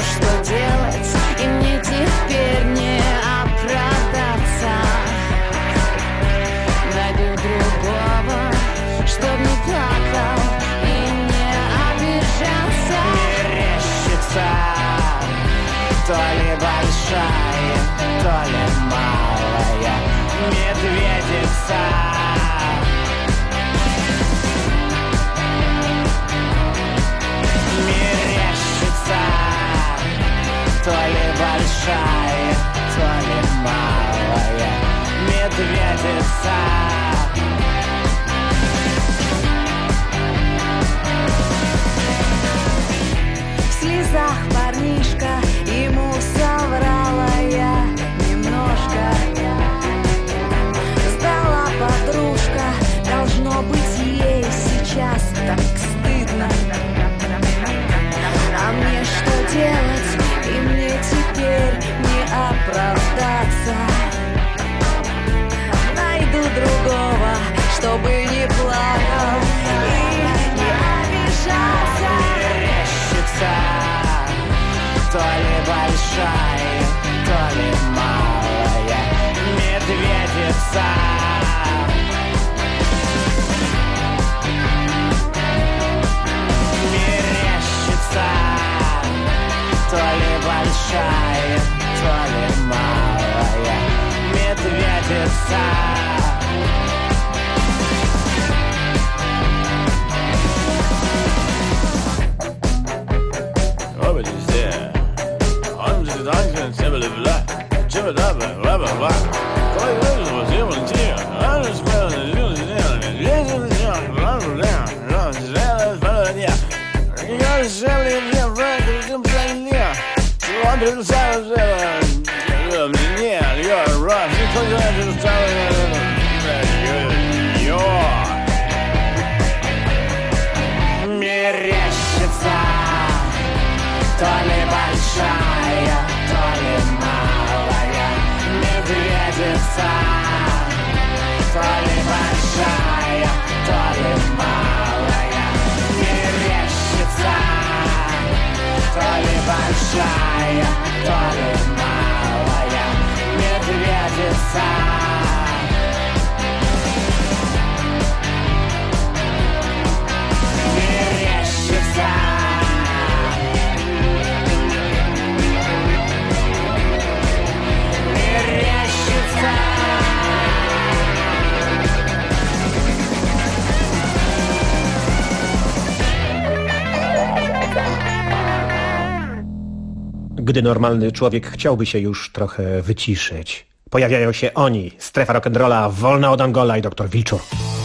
что делать, и мне теперь не оправдаться. Найду другого, чтоб не плакал и не обижался. Мерещится то ли большая, то ли малая медведица. Мерещится то ли большая, то ли малая медведица. В слезах парнишка, ему соврала я немножко. Сдала подружка, должно быть ей сейчас так стыдно. А мне что делать, и мне теперь не оправдаться. Найду другого, чтобы не плакал и не обижался. Мерещится то ли большая, то ли малая медведица. Мерещится то ли большая, то ли малая медведица. Мерещится то ли большая, то ли малая медведица. То ли большая, то ли малая мерещится. То ли большая, то ли малая медведица. Gdy normalny człowiek chciałby się już trochę wyciszyć, pojawiają się oni, Strefa Rock'n'Rolla, Wolna od Angola i Dr. Wilczur.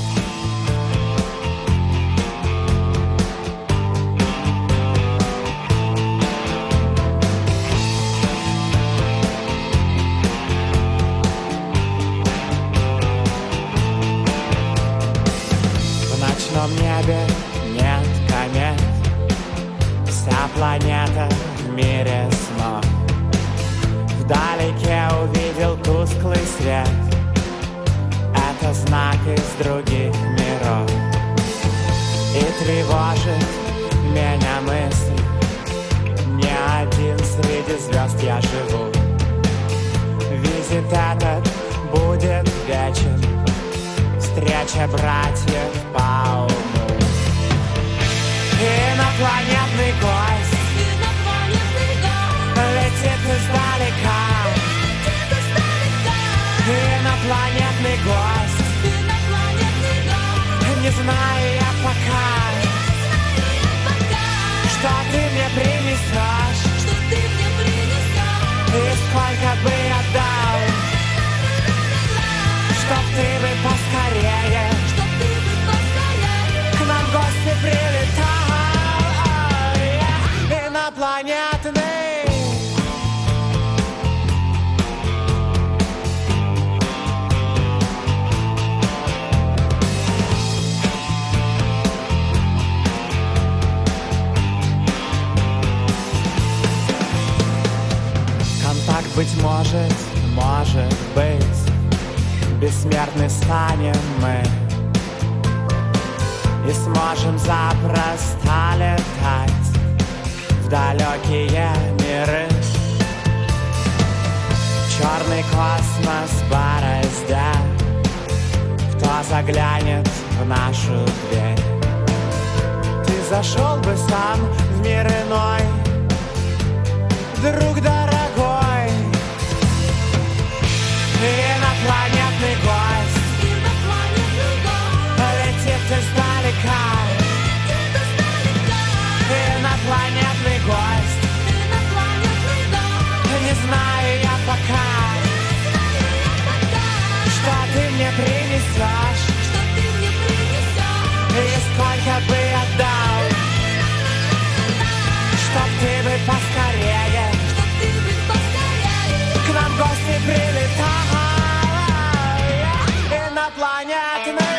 В ночном небе нет комет, вся планета в мире снов. Вдалеке увидел тусклый свет, это знак из других миров. И тревожит меня мысль, не один среди звезд я живу. Визит этот будет вечен, встреча братьев по уму. Инопланетный гость летит издалека. Инопланетный гость, не знаю я пока, что ты мне принесешь и сколько бы я дал, чтоб ты бы поскорее к нам в гости прилетал. Инопланетный. Контакт, быть может, может быть, бессмертны станем мы и сможем запросто летать в далекие миры. заглянет в нашу дверь. Ты зашел бы сам в мир иной, друг дорогой, инопланетный гость, летит издалека, инопланетный гость, не знаю я пока, что ты мне принесешь, и сколько бы отдал, чтоб ты бы поскорее к нам в гости прилетал, инопланетный.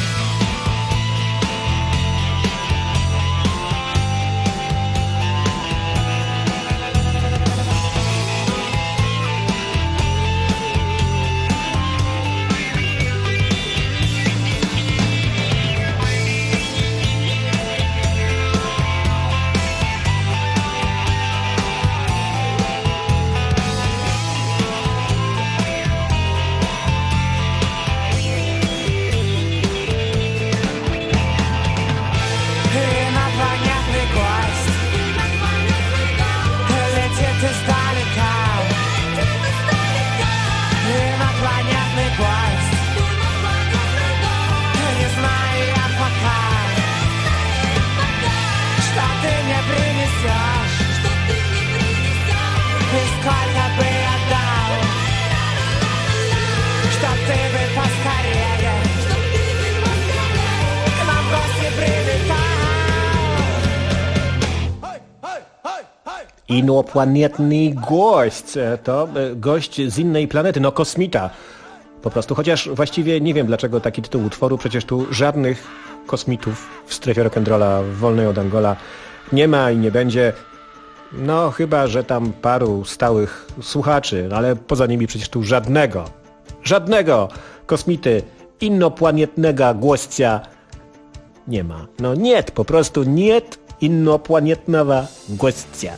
Inoplanietny gość, to gość z innej planety, no kosmita. Po prostu, chociaż właściwie nie wiem dlaczego taki tytuł utworu, przecież tu żadnych kosmitów w strefie rock'n'rolla wolnej od Angola nie ma i nie będzie. No chyba, że tam paru stałych słuchaczy, ale poza nimi przecież tu żadnego kosmity, inoplanietnego gościa nie ma. No niet, po prostu niet inoplanietnego gościa.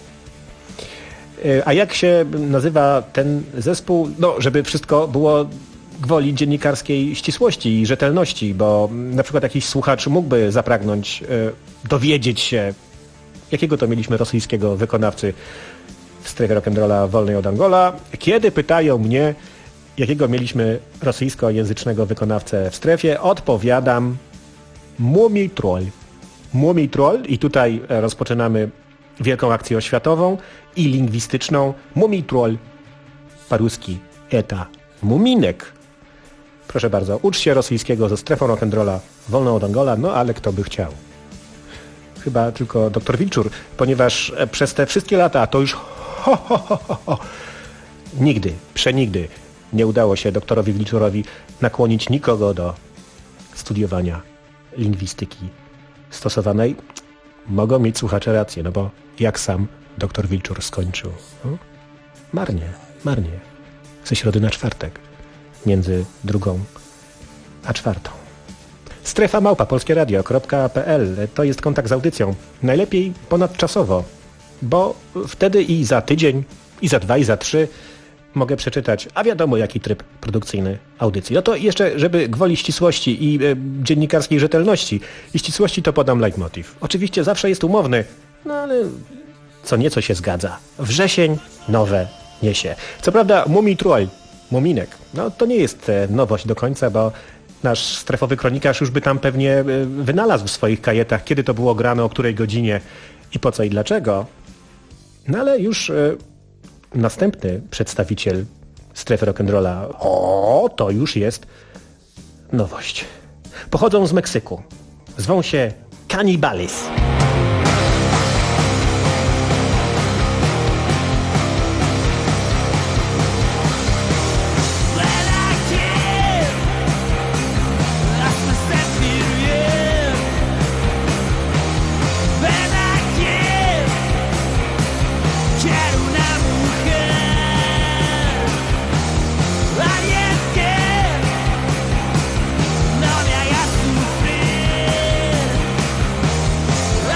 A jak się nazywa ten zespół? No, żeby wszystko było gwoli dziennikarskiej ścisłości i rzetelności, bo na przykład jakiś słuchacz mógłby zapragnąć dowiedzieć się, jakiego to mieliśmy rosyjskiego wykonawcy w strefie rock'n'rolla wolnej od Angola. Kiedy pytają mnie, jakiego mieliśmy rosyjskojęzycznego wykonawcę w strefie, odpowiadam Mumii Troll. Mumii Troll i tutaj rozpoczynamy wielką akcję oświatową i lingwistyczną. Mumii Troll po-ruski eta muminek. Proszę bardzo, ucz się rosyjskiego ze strefą rock'n'rolla wolną od Angola, no ale kto by chciał. Chyba tylko dr Wilczur, ponieważ przez te wszystkie lata to już nigdy, przenigdy nie udało się doktorowi Wilczurowi nakłonić nikogo do studiowania lingwistyki stosowanej. Mogą mieć słuchacze rację, no bo jak sam dr Wilczur skończył? No? Marnie. Ze środy na czwartek. Między 2 a 4. Strefa polskieradio.pl to jest kontakt z audycją. Najlepiej ponadczasowo, bo wtedy i za tydzień, i za 2, i za 3 mogę przeczytać, a wiadomo jaki tryb produkcyjny audycji. No to jeszcze, żeby gwoli ścisłości i dziennikarskiej rzetelności i ścisłości, to podam leitmotiv. Oczywiście zawsze jest umowny, no ale co nieco się zgadza. Wrzesień nowe niesie. Co prawda Mumii Troll, muminek, no to nie jest nowość do końca, bo nasz strefowy kronikarz już by tam pewnie wynalazł w swoich kajetach, kiedy to było grane, o której godzinie i po co i dlaczego. No ale już następny przedstawiciel strefy rock'n'rolla, to już jest nowość. Pochodzą z Meksyku. Zwą się Cannibales. No me hagas sufrir.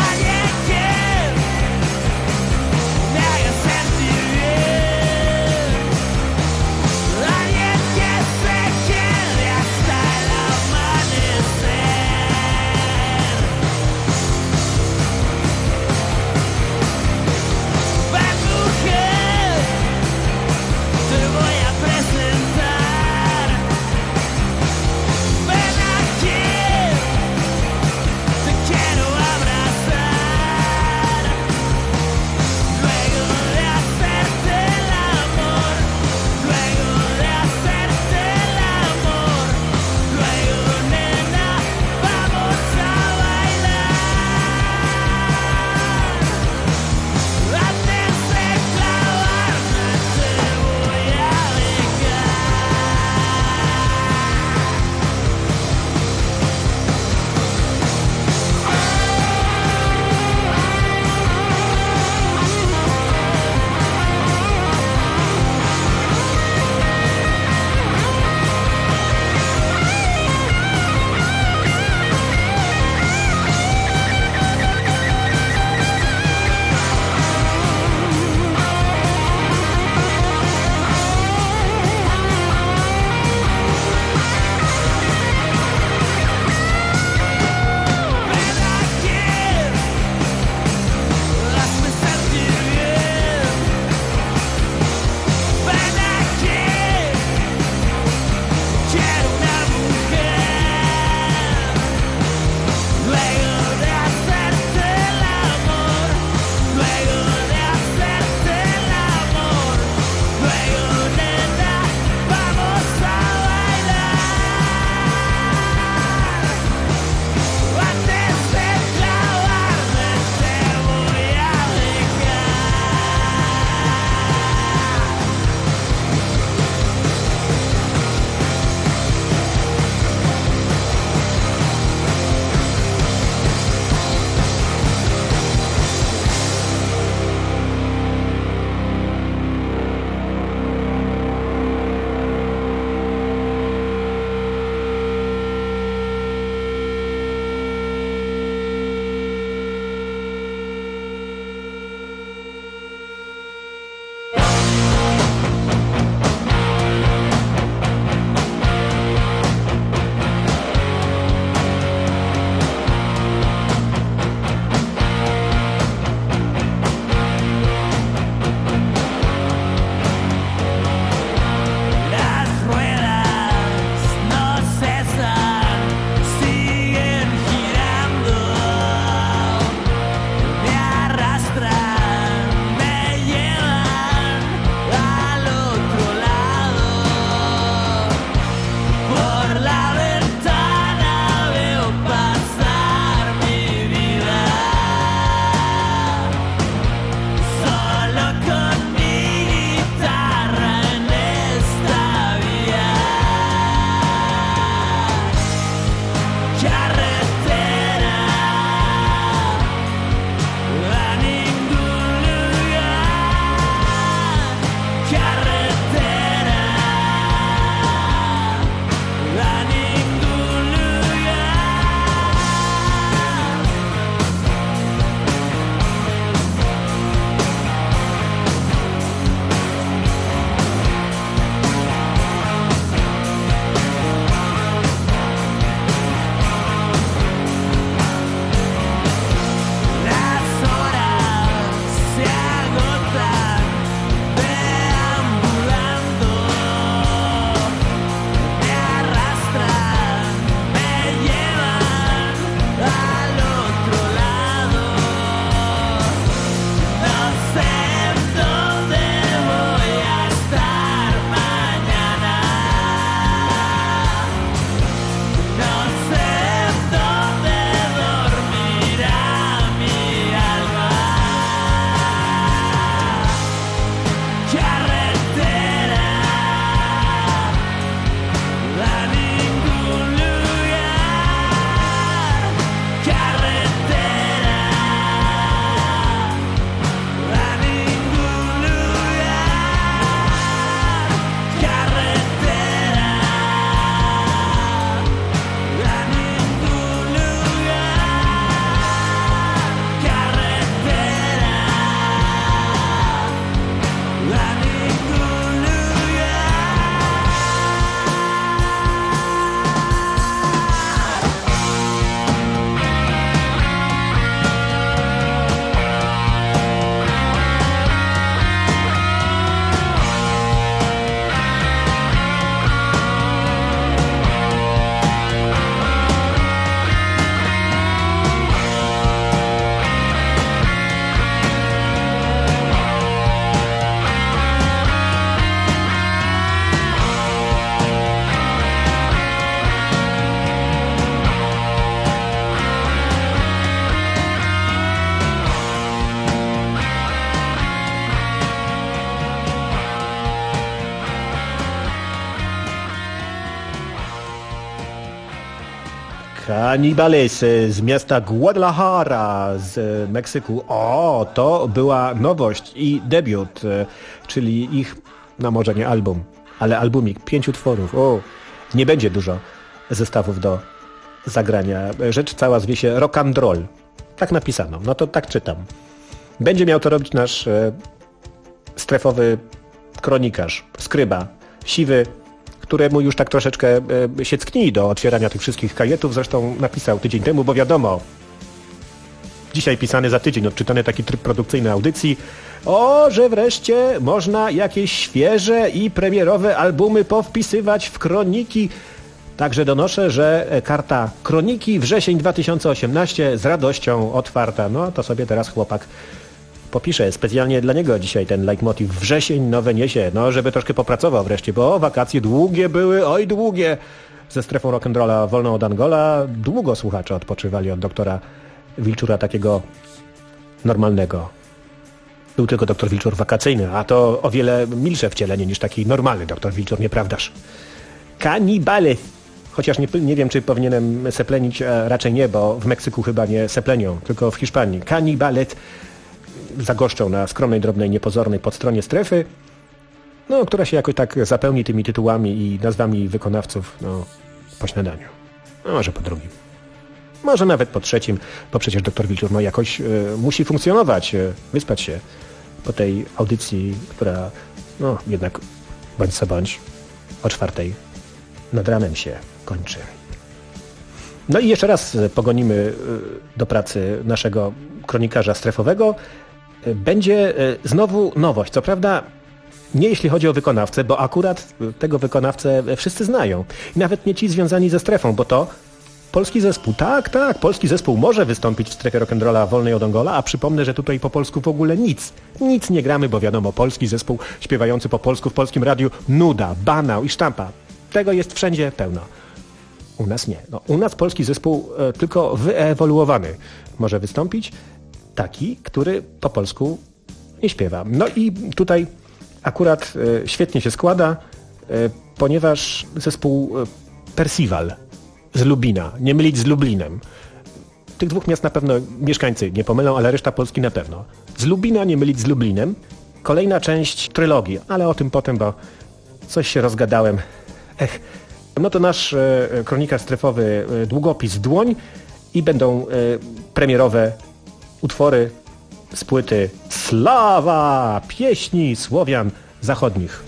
Canibales z miasta Guadalajara z Meksyku. O, to była nowość i debiut, czyli ich, no może nie album, ale albumik, 5 utworów. O, nie będzie dużo zestawów do zagrania. Rzecz cała zwie się Rock and Roll. Tak napisano, no to tak czytam. Będzie miał to robić nasz strefowy kronikarz, skryba, siwy, któremu już tak troszeczkę się cknij do otwierania tych wszystkich kajetów. Zresztą napisał tydzień temu, bo wiadomo, dzisiaj pisany za tydzień, odczytany taki tryb produkcyjny audycji, że wreszcie można jakieś świeże i premierowe albumy powpisywać w kroniki. Także donoszę, że karta kroniki wrzesień 2018 z radością otwarta. No to sobie teraz chłopak popiszę. Specjalnie dla niego dzisiaj ten leitmotiv wrzesień, nowe niesie. No, żeby troszkę popracował wreszcie, bo wakacje długie były, oj długie. Ze strefą rock'n'rolla wolną od Angola długo słuchacze odpoczywali od doktora Wilczura takiego normalnego. Był tylko doktor Wilczur wakacyjny, a to o wiele milsze wcielenie niż taki normalny doktor Wilczur, nieprawdaż? Canibales. Chociaż nie wiem, czy powinienem seplenić, a raczej nie, bo w Meksyku chyba nie seplenią, tylko w Hiszpanii. Canibales zagoszczą na skromnej, drobnej, niepozornej podstronie strefy, no, która się jakoś tak zapełni tymi tytułami i nazwami wykonawców, no, po śniadaniu. No, może po drugim. Może nawet po trzecim, bo przecież doktor Wilczur no, jakoś musi funkcjonować, wyspać się po tej audycji, która, no, jednak bądź co bądź o 4:00 nad ranem się kończy. No i jeszcze raz pogonimy do pracy naszego kronikarza strefowego. Będzie znowu nowość. Co prawda nie jeśli chodzi o wykonawcę, bo akurat tego wykonawcę wszyscy znają. I nawet nie ci związani ze strefą, bo to polski zespół. Tak, polski zespół może wystąpić w strefie rock'n'rolla wolnej od Angola, a przypomnę, że tutaj po polsku w ogóle nic nie gramy, bo wiadomo, polski zespół śpiewający po polsku w polskim radiu, nuda, banał i sztampa. Tego jest wszędzie pełno. U nas nie. No, u nas polski zespół tylko wyewoluowany może wystąpić. Taki, który po polsku nie śpiewa. No i tutaj akurat świetnie się składa, ponieważ zespół Percival z Lubina, nie mylić z Lublinem. Tych dwóch miast na pewno mieszkańcy nie pomylą, ale reszta Polski na pewno. Z Lubina nie mylić z Lublinem. Kolejna część trylogii, ale o tym potem, bo coś się rozgadałem. No to nasz kronikarz strefowy długopis w dłoń i będą premierowe utwory z płyty Slawa! Pieśni Słowian Zachodnich.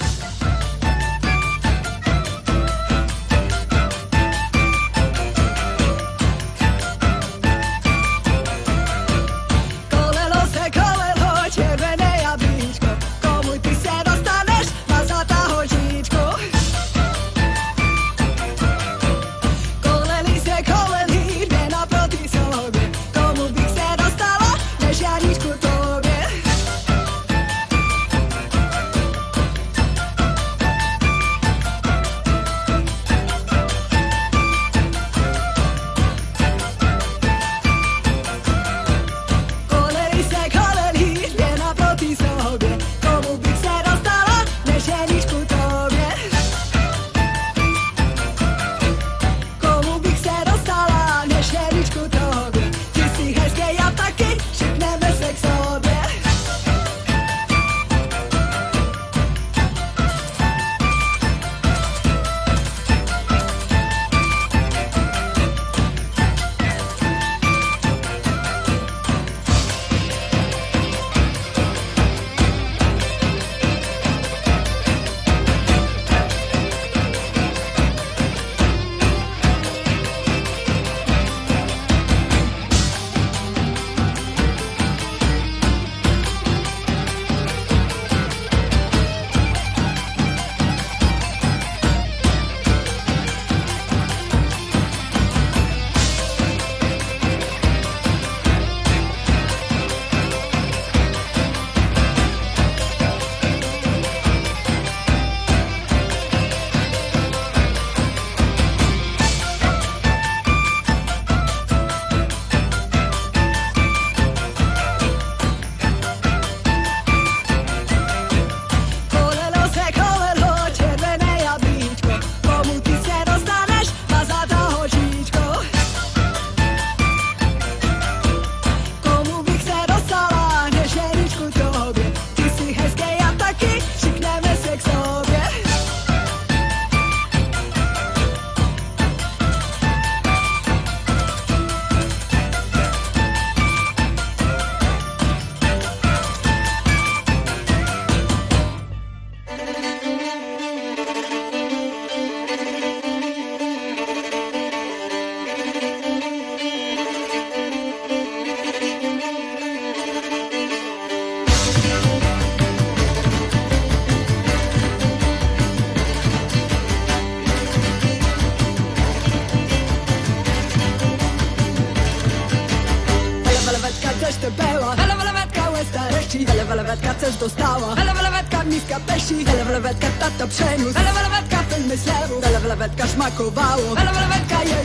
treści. Lewelewetka też dostała, lewelewetka miska peści. Lewelewetka tato przeniósł, lewelewetka ten myślewu. Lewelewetka szmakowało, lewelewetka je.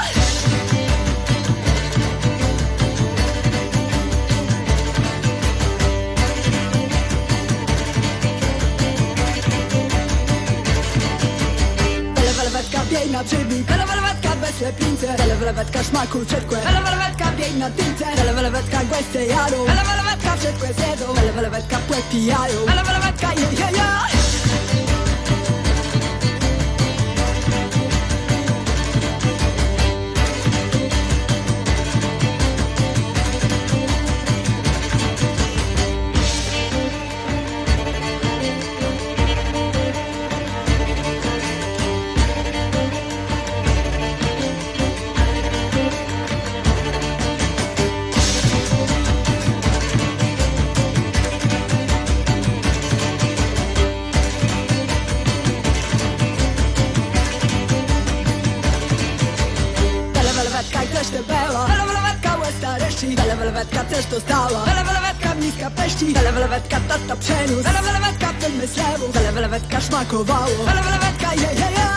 Lewelewetka biej na przybik, lewelewetka bez lepince. Lewelewetka szmaku czekłe, lewelewetka biej na tylce. Lewelewetka głęste jadą, lewelewetka czekłe zjedzą. Lewelewetka płet pijają, lewelewetka je. Lewelewetka też dostała, lewelewetka miska peści. Lewelewetka tata przeniósł, lewelewetka ten myślewu. Lewelewetka szmakowało, lewelewetka je.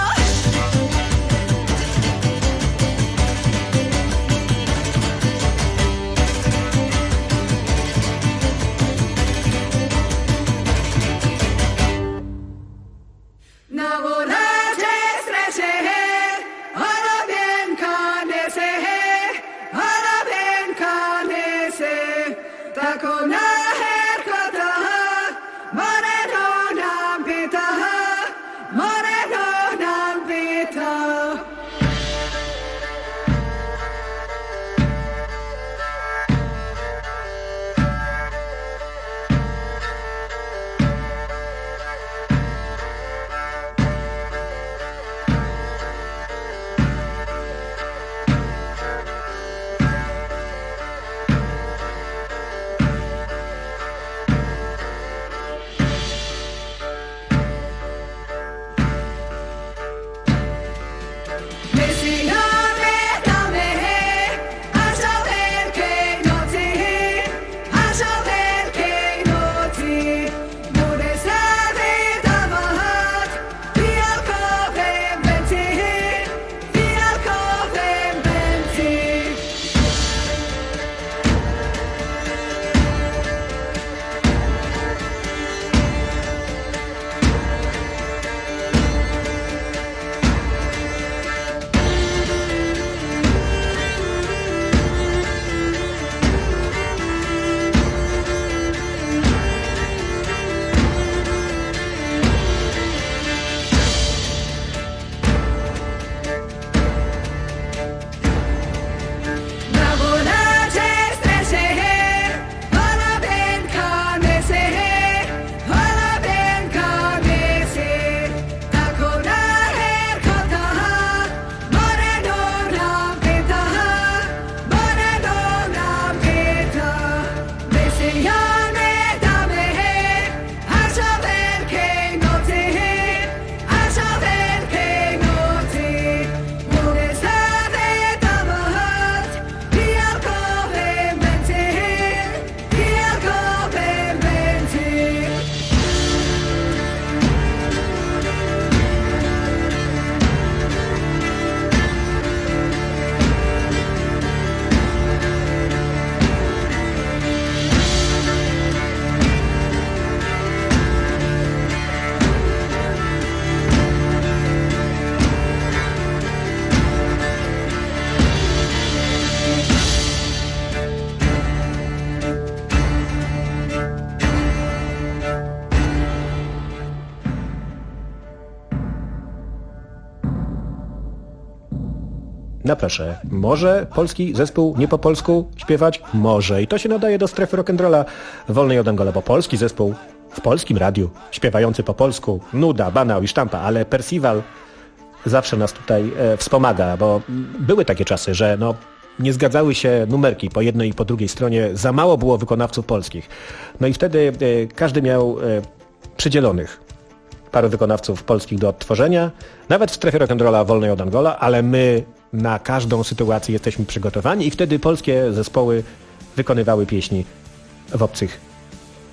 No proszę, może polski zespół nie po polsku śpiewać? Może. I to się nadaje do strefy rock'n'rolla wolnej od Angola, bo polski zespół w polskim radiu, śpiewający po polsku, nuda, banał i sztampa, ale Percival zawsze nas tutaj wspomaga, bo były takie czasy, że nie zgadzały się numerki po jednej i po drugiej stronie, za mało było wykonawców polskich. No i wtedy każdy miał przydzielonych paru wykonawców polskich do odtworzenia, nawet w strefie rock'n'rolla wolnej od Angola, ale my na każdą sytuację jesteśmy przygotowani i wtedy polskie zespoły wykonywały pieśni w obcych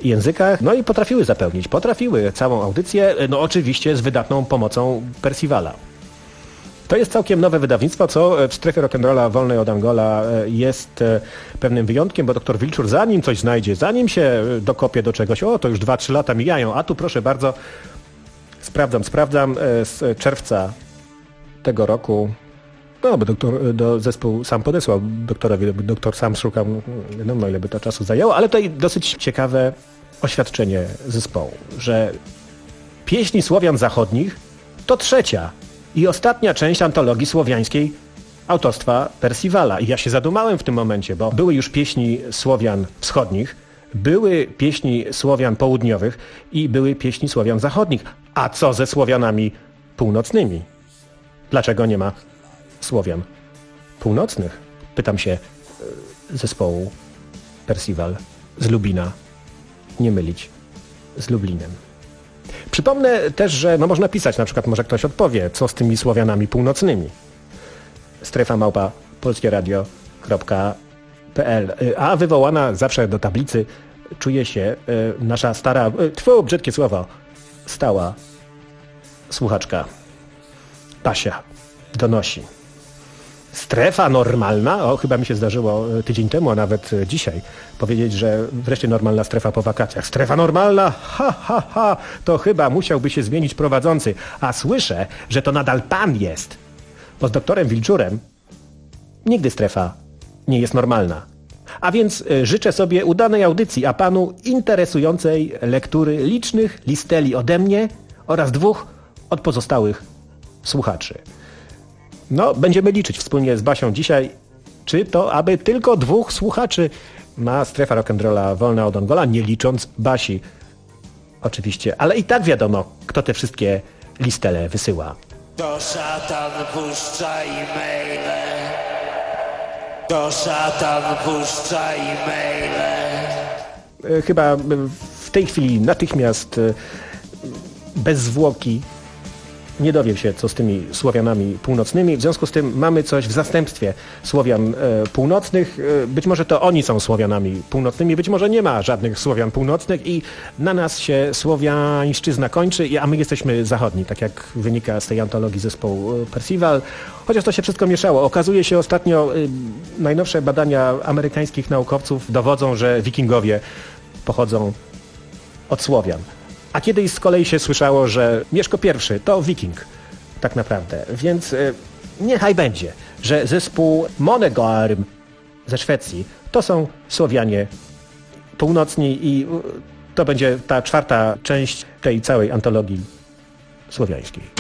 językach, no i potrafiły całą audycję, no oczywiście z wydatną pomocą Percivala. To jest całkiem nowe wydawnictwo, co w strefie rock'n'rolla wolnej od Angola jest pewnym wyjątkiem, bo dr Wilczur zanim coś znajdzie, zanim się dokopie do czegoś, to już 2-3 lata mijają, a tu proszę bardzo, sprawdzam, z czerwca tego roku, no bo zespół sam podesłał doktorowi, doktor sam szukał, no ile by to czasu zajęło, ale tutaj dosyć ciekawe oświadczenie zespołu, że pieśni Słowian Zachodnich to trzecia i ostatnia część antologii słowiańskiej autorstwa Percivala. I ja się zadumałem w tym momencie, bo były już pieśni Słowian Wschodnich, były pieśni Słowian Południowych i były pieśni Słowian Zachodnich. A co ze Słowianami Północnymi? Dlaczego nie ma Słowian Północnych? Pytam się zespołu Percival z Lubina. Nie mylić z Lublinem. Przypomnę też, że można pisać, na przykład może ktoś odpowie, co z tymi Słowianami północnymi. strefa@polskieradio.pl. A wywołana zawsze do tablicy czuje się nasza stara, brzydkie słowo, stała słuchaczka. Basia donosi. Strefa normalna, chyba mi się zdarzyło tydzień temu, a nawet dzisiaj, powiedzieć, że wreszcie normalna strefa po wakacjach. Strefa normalna? To chyba musiałby się zmienić prowadzący. A słyszę, że to nadal pan jest. Bo z doktorem Wilczurem nigdy strefa nie jest normalna. A więc życzę sobie udanej audycji, a panu interesującej lektury licznych listeli ode mnie oraz 2 od pozostałych słuchaczy. No, będziemy liczyć wspólnie z Basią dzisiaj, czy to aby tylko 2 słuchaczy ma strefa rock'n'rolla wolna od Angola, nie licząc Basi. Oczywiście, ale i tak wiadomo, kto te wszystkie listele wysyła. To szatan puszcza e-maile. To szatan puszcza e-maile. Chyba w tej chwili natychmiast bez zwłoki nie dowiem się, co z tymi Słowianami północnymi. W związku z tym mamy coś w zastępstwie Słowian północnych. Być może to oni są Słowianami północnymi, być może nie ma żadnych Słowian północnych i na nas się słowiańszczyzna kończy, a my jesteśmy zachodni, tak jak wynika z tej antologii zespołu Percival. Chociaż to się wszystko mieszało. Okazuje się ostatnio, najnowsze badania amerykańskich naukowców dowodzą, że wikingowie pochodzą od Słowian. A kiedyś z kolei się słyszało, że Mieszko I to wiking, tak naprawdę. Więc niechaj będzie, że zespół Monegarm ze Szwecji to są Słowianie północni i to będzie ta 4. część tej całej antologii słowiańskiej.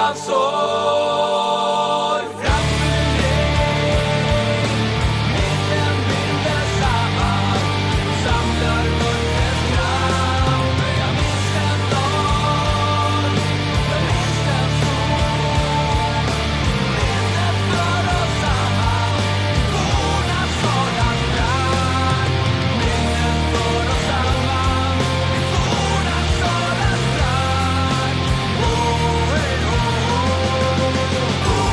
av sorg. Framför dig, minnen binder samman, samlar mörkrets namn. Jag minns en dag, jag minns en sol. Minnet för oss samman, forna sorgans brand. Minnet för oss samman, forna sorgans brand. Oh, hey, oh, oh, oh.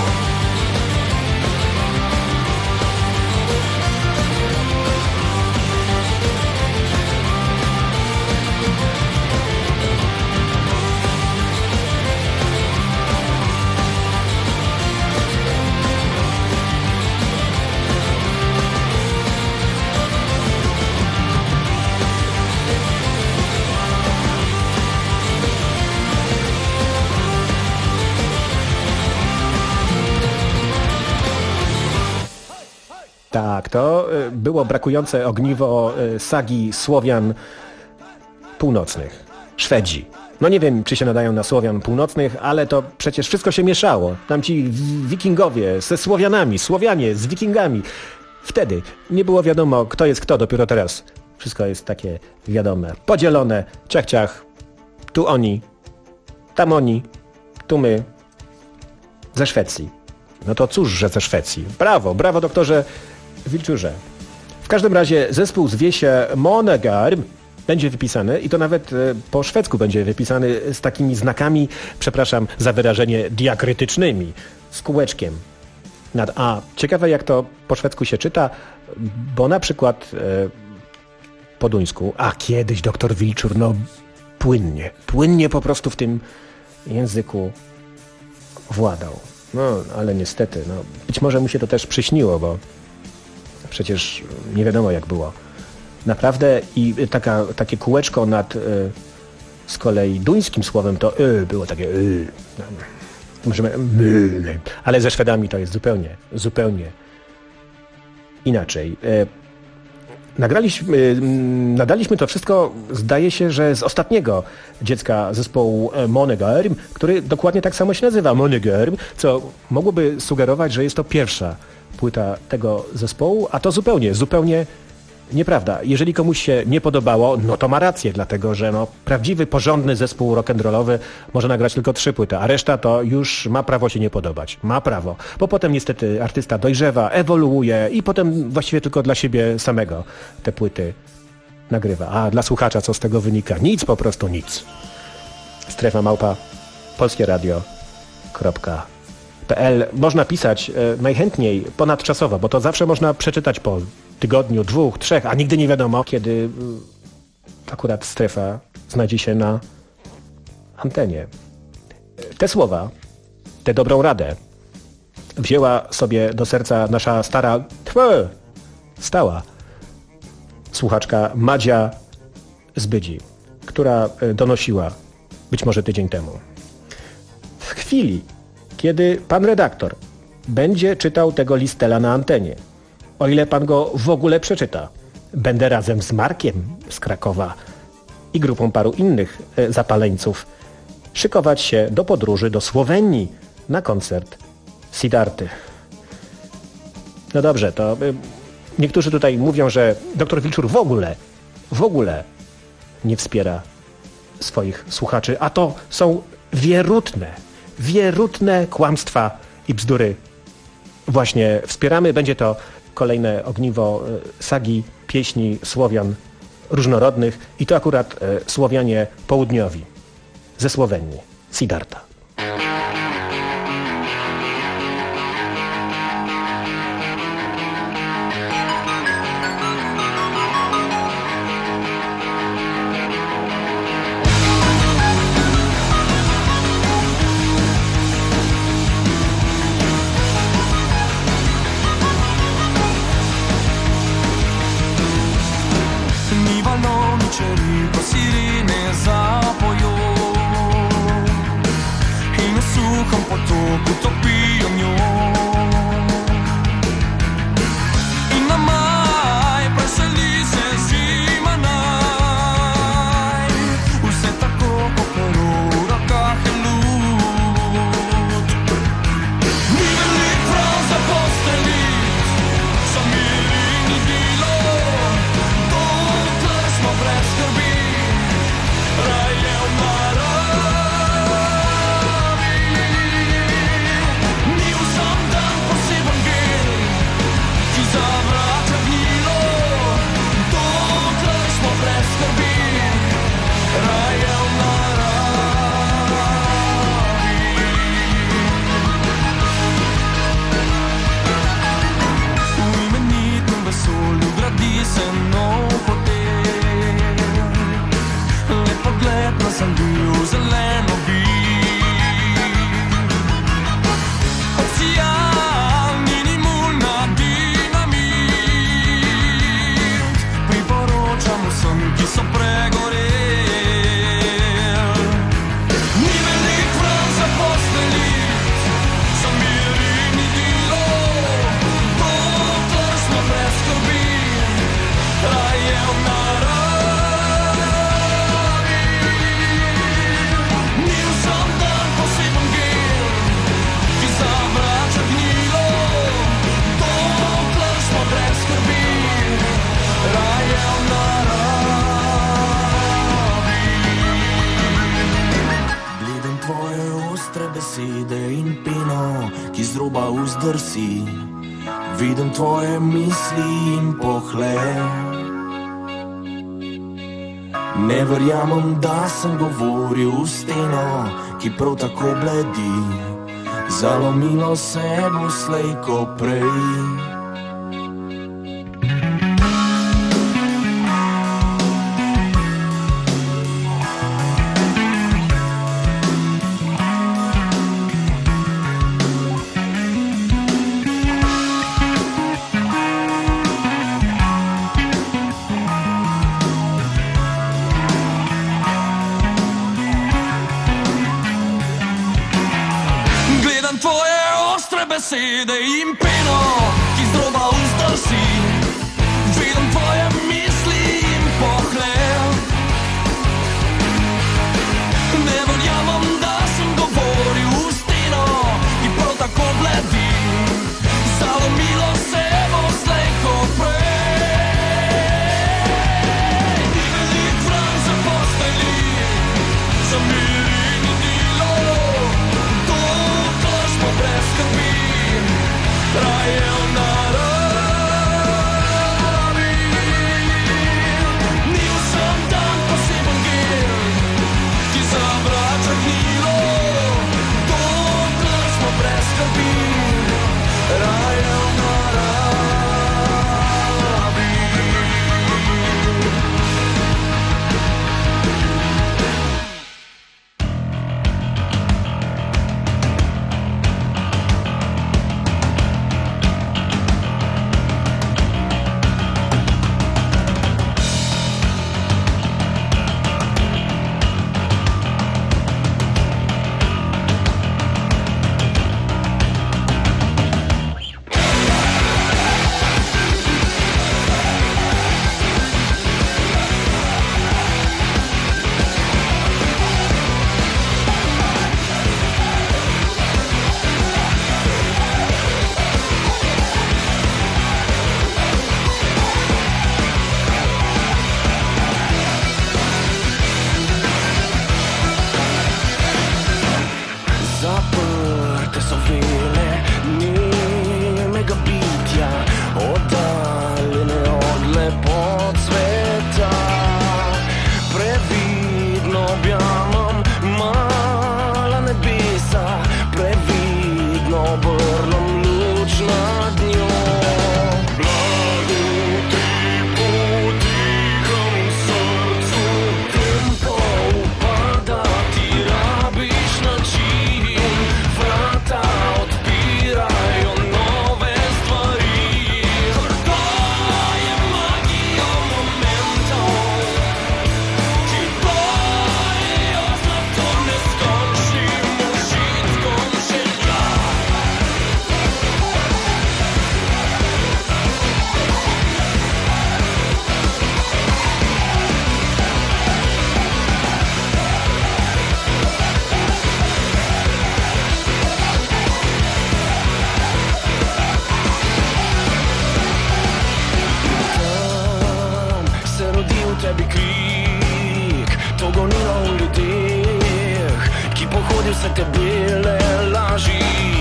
Tak, to było brakujące ogniwo sagi Słowian północnych, Szwedzi. No nie wiem, czy się nadają na Słowian północnych, ale to przecież wszystko się mieszało. Tam ci wikingowie ze Słowianami, Słowianie z wikingami. Wtedy nie było wiadomo, kto jest kto, dopiero teraz. Wszystko jest takie wiadome, podzielone, ciach, ciach. Tu oni, tam oni, tu my. Ze Szwecji. No to cóż, że ze Szwecji. Brawo, brawo doktorze Wilczurze. W każdym razie zespół zwie się Monegarm, będzie wypisany i to nawet po szwedzku będzie wypisany z takimi znakami, przepraszam za wyrażenie, diakrytycznymi, z kółeczkiem nad A. Ciekawe jak to po szwedzku się czyta, bo na przykład po duńsku, a kiedyś doktor Wilczur, no płynnie po prostu w tym języku władał. No, ale niestety, no, być może mu się to też przyśniło, bo przecież nie wiadomo jak było. Naprawdę i takie kółeczko nad z kolei duńskim słowem to było takie możemy, ale ze Szwedami to jest zupełnie inaczej. Nadaliśmy to wszystko, zdaje się, że z ostatniego dziecka zespołu Monegarm, który dokładnie tak samo się nazywa, Monegarm, co mogłoby sugerować, że jest to pierwsza płyta tego zespołu, a to zupełnie nieprawda. Jeżeli komuś się nie podobało, no to ma rację, dlatego że no, prawdziwy, porządny zespół rock'n'rollowy może nagrać tylko 3 płyty, a reszta to już ma prawo się nie podobać. Ma prawo. Bo potem niestety artysta dojrzewa, ewoluuje i potem właściwie tylko dla siebie samego te płyty nagrywa. A dla słuchacza co z tego wynika? Nic, po prostu nic. Strefa polskieradio.pl. Można pisać najchętniej ponadczasowo, bo to zawsze można przeczytać po tygodniu, 2, 3, a nigdy nie wiadomo, kiedy akurat strefa znajdzie się na antenie. Te słowa, tę dobrą radę wzięła sobie do serca nasza stała słuchaczka Madzia z Bydzi, która donosiła być może tydzień temu. W chwili, kiedy pan redaktor będzie czytał tego listela na antenie, o ile pan go w ogóle przeczyta, będę razem z Markiem z Krakowa i grupą paru innych zapaleńców szykować się do podróży do Słowenii na koncert Siddharty. No dobrze, to niektórzy tutaj mówią, że dr Wilczur w ogóle nie wspiera swoich słuchaczy, a to są wierutne kłamstwa i bzdury. Właśnie wspieramy, będzie to kolejne ogniwo sagi, pieśni Słowian różnorodnych i to akurat Słowianie południowi ze Słowenii, Siddharta. zdrsi, vidim tvoje misli in pohled. Ne verjamem, da sem govoril v steno, ki prav tako bledi. Zalomilo se bo slej ko prej. Besede in peno, ki zdroba vzdrsi. Vidim tvoje misli in pohled. Ne verjamem, da sem govoril v steno, ki prav tako bledi. Zalomilo se bo slej ko prej. Ni velik vran za posteli, za mir in idilo, dokler smo brez skrbi. Raje v naravi. Ni vsem dan poseben gel, ki zavrača gnilo, dokler smo brez skrbi. Raje v naravi. Zaprte so vele nemega bitja, oddaljene od lepot sveta. Previdno objamem mala nebesa, previdno obrnem luč nad njo. Blago ti podiham srcu, tempo upada, ti rabiš način. Vrata odpirajo nove stvari. To je magija momentov, ki pojejo zlato neskončnim užitkom želja. Se rodi v tebi krik, to gonilo v ljudeh, ki pohodi vse te bele laži.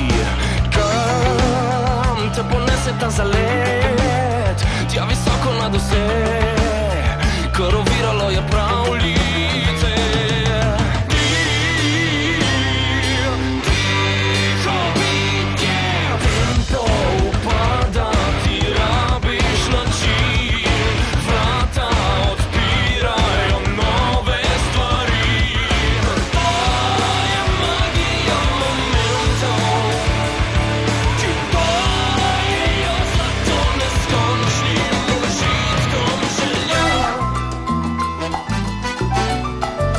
Kam te ponese ta zalet, tja visoko nad vse, kar oviralo je pravljice. Tiho bitje, tempo upada, ti rabiš način. Vrata odpirajo nove stvari. To je magija momentov, ki pojejo zlato neskončnim užitkom želja.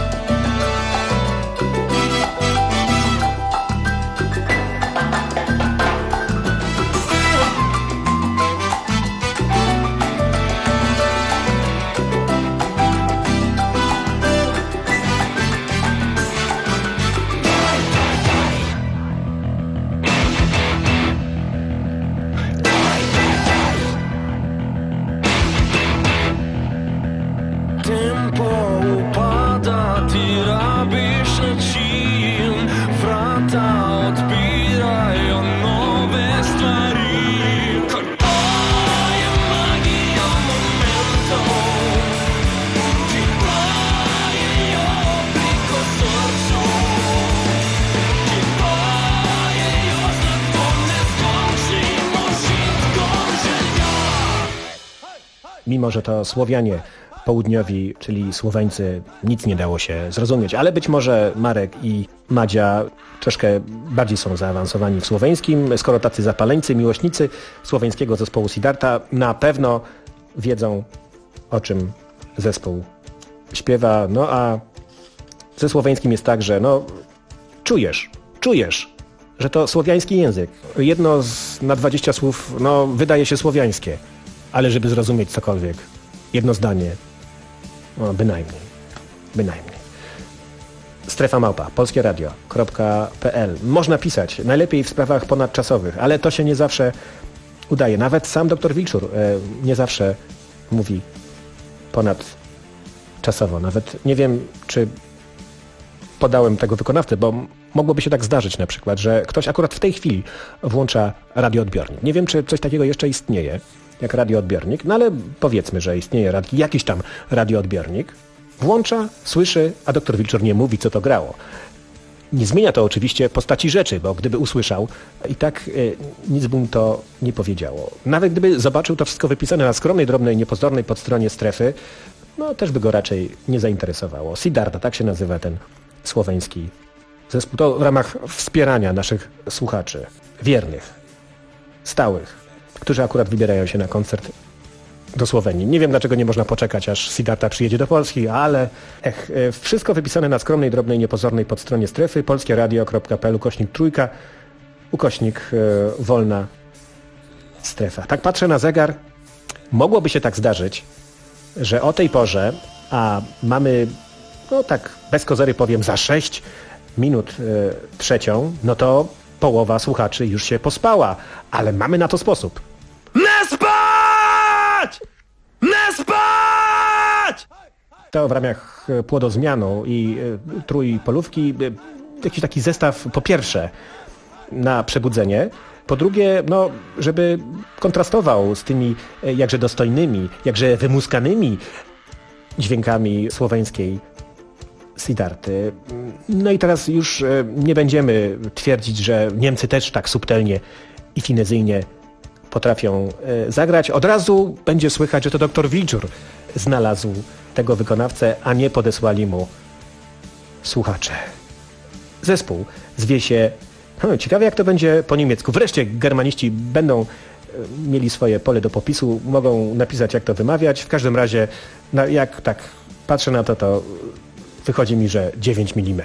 mimo że to Słowianie południowi, czyli Słoweńcy, nic nie dało się zrozumieć. Ale być może Marek i Madzia troszkę bardziej są zaawansowani w słoweńskim. Skoro tacy zapaleńcy, miłośnicy słoweńskiego zespołu Siddharta na pewno wiedzą, o czym zespół śpiewa. No a ze słoweńskim jest tak, że czujesz, że to słowiański język. Jedno na 20 słów wydaje się słowiańskie, ale żeby zrozumieć cokolwiek, jedno zdanie, bynajmniej. Strefa@, polskieradio.pl. Można pisać, najlepiej w sprawach ponadczasowych, ale to się nie zawsze udaje. Nawet sam dr Wilczur nie zawsze mówi ponadczasowo. Nawet nie wiem, czy podałem tego wykonawcę, bo mogłoby się tak zdarzyć na przykład, że ktoś akurat w tej chwili włącza radioodbiornik. Nie wiem, czy coś takiego jeszcze istnieje, jak radioodbiornik, no ale powiedzmy, że istnieje jakiś tam radioodbiornik. Włącza, słyszy, a dr Wilczur nie mówi, co to grało. Nie zmienia to oczywiście postaci rzeczy, bo gdyby usłyszał, i tak nic by mu to nie powiedziało. Nawet gdyby zobaczył to wszystko wypisane na skromnej, drobnej, niepozornej podstronie strefy, też by go raczej nie zainteresowało. Siddharta, tak się nazywa ten słoweński zespół. To w ramach wspierania naszych słuchaczy, wiernych, stałych, którzy akurat wybierają się na koncert do Słowenii. Nie wiem, dlaczego nie można poczekać, aż Siddharta przyjedzie do Polski, ale wszystko wypisane na skromnej, drobnej, niepozornej podstronie strefy, polskieradio.pl, /, wolna strefa. Tak patrzę na zegar, mogłoby się tak zdarzyć, że o tej porze, a mamy, tak bez kozery powiem, za 6 minut trzecią, to połowa słuchaczy już się pospała, ale mamy na to sposób. Nie spać! Nie spać! To w ramach płodozmianu i trójpolówki jakiś taki zestaw, po pierwsze na przebudzenie, po drugie, żeby kontrastował z tymi jakże dostojnymi, jakże wymuskanymi dźwiękami słoweńskiej Siddharty. No i teraz już nie będziemy twierdzić, że Niemcy też tak subtelnie i finezyjnie potrafią zagrać. Od razu będzie słychać, że to dr Wilczur znalazł tego wykonawcę, a nie podesłali mu słuchacze. Zespół zwie się... ciekawe, jak to będzie po niemiecku. Wreszcie germaniści będą mieli swoje pole do popisu, mogą napisać, jak to wymawiać. W każdym razie, jak tak patrzę na to, to wychodzi mi, że 9 mm.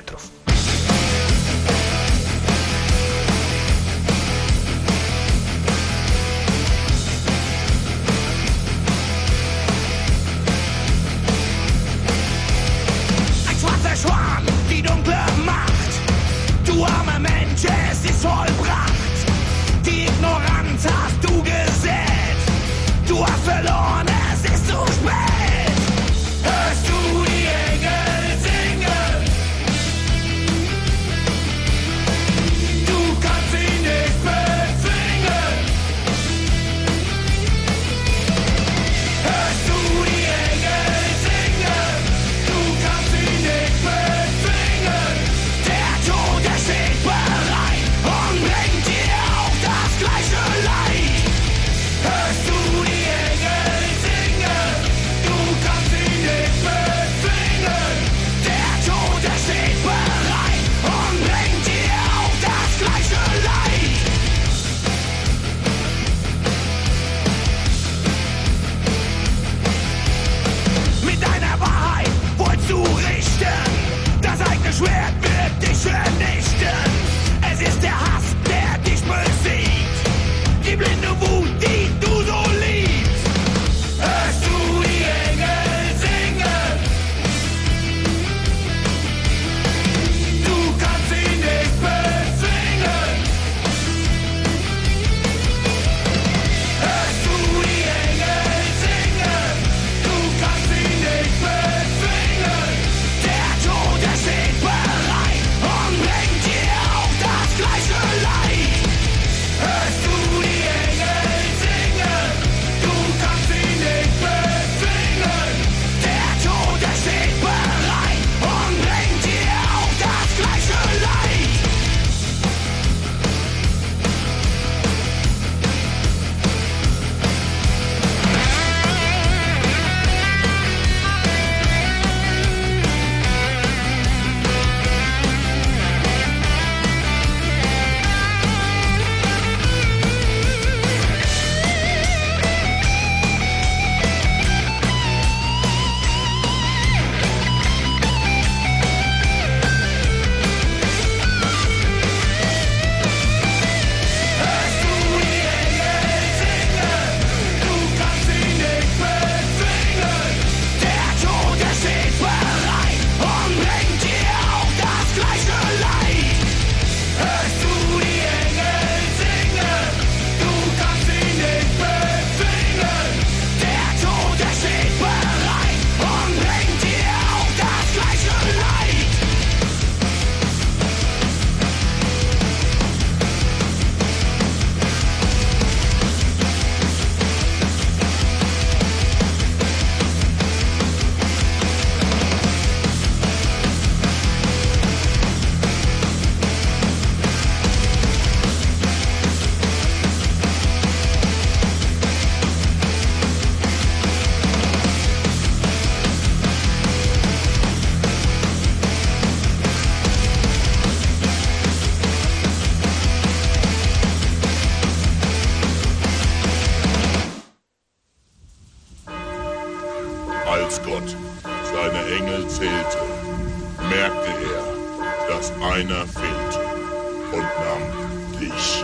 Als Gott seine Engel zählte, merkte er, dass einer fehlte und nahm dich.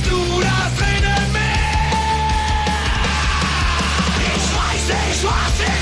Was